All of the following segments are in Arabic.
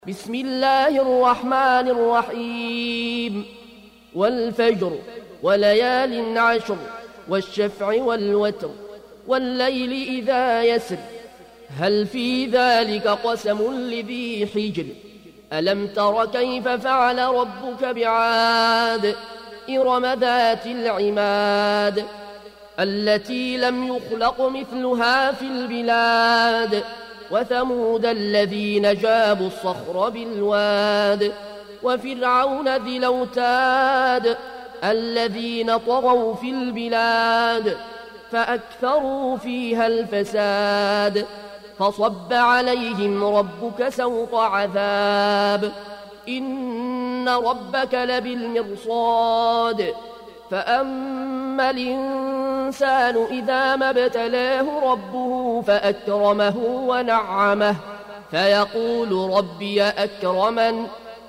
بسم الله الرحمن الرحيم والفجر وليال عشر والشفع والوتر والليل إذا يسر هل في ذلك قسم لذي حجر ألم تر كيف فعل ربك بعاد إرم ذات العماد التي لم يخلق مثلها في البلاد وثمود الذين جابوا الصخر بالواد وفرعون ذي الأوتاد الذين طغوا في البلاد فأكثروا فيها الفساد فصب عليهم ربك سوط عذاب إن ربك لبالمرصاد فأما الإنسان إذا ما ابتلاه ربه فأكرمه ونعمه فيقول ربي أكرمن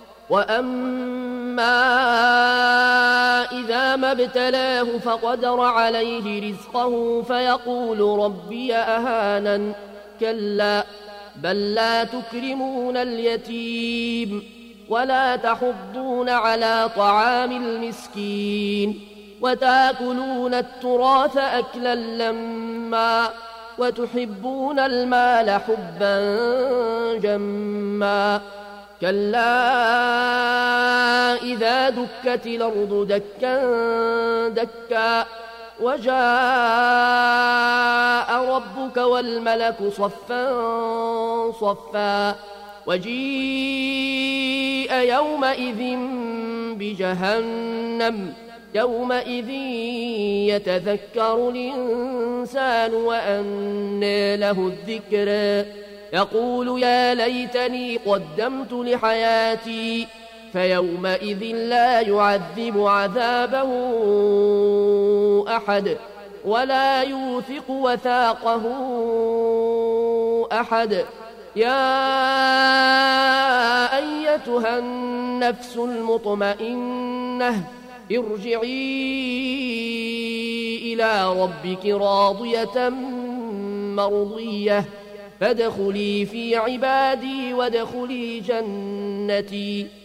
وأما إذا ما ابتلاه فقدر عليه رزقه فيقول ربي أهانن كلا بل لا تكرمون اليتيم ولا تحضون على طعام المسكين وتأكلون التراث أكلا لما وتحبون المال حبا جما كلا إذا دكت الأرض دكا دكا وجاء ربك والملك صفا صفا وجيء يومئذ بجهنم يومئذ يتذكر الإنسان وأنى له الذكر يقول يا ليتني قدمت لحياتي فيومئذ لا يعذب عذابه أحد ولا يوثق وثاقه أحد يا أيتها النفس المطمئنة ارجعي إلى ربك راضية مرضية فادخلي في عبادي وادخلي جنتي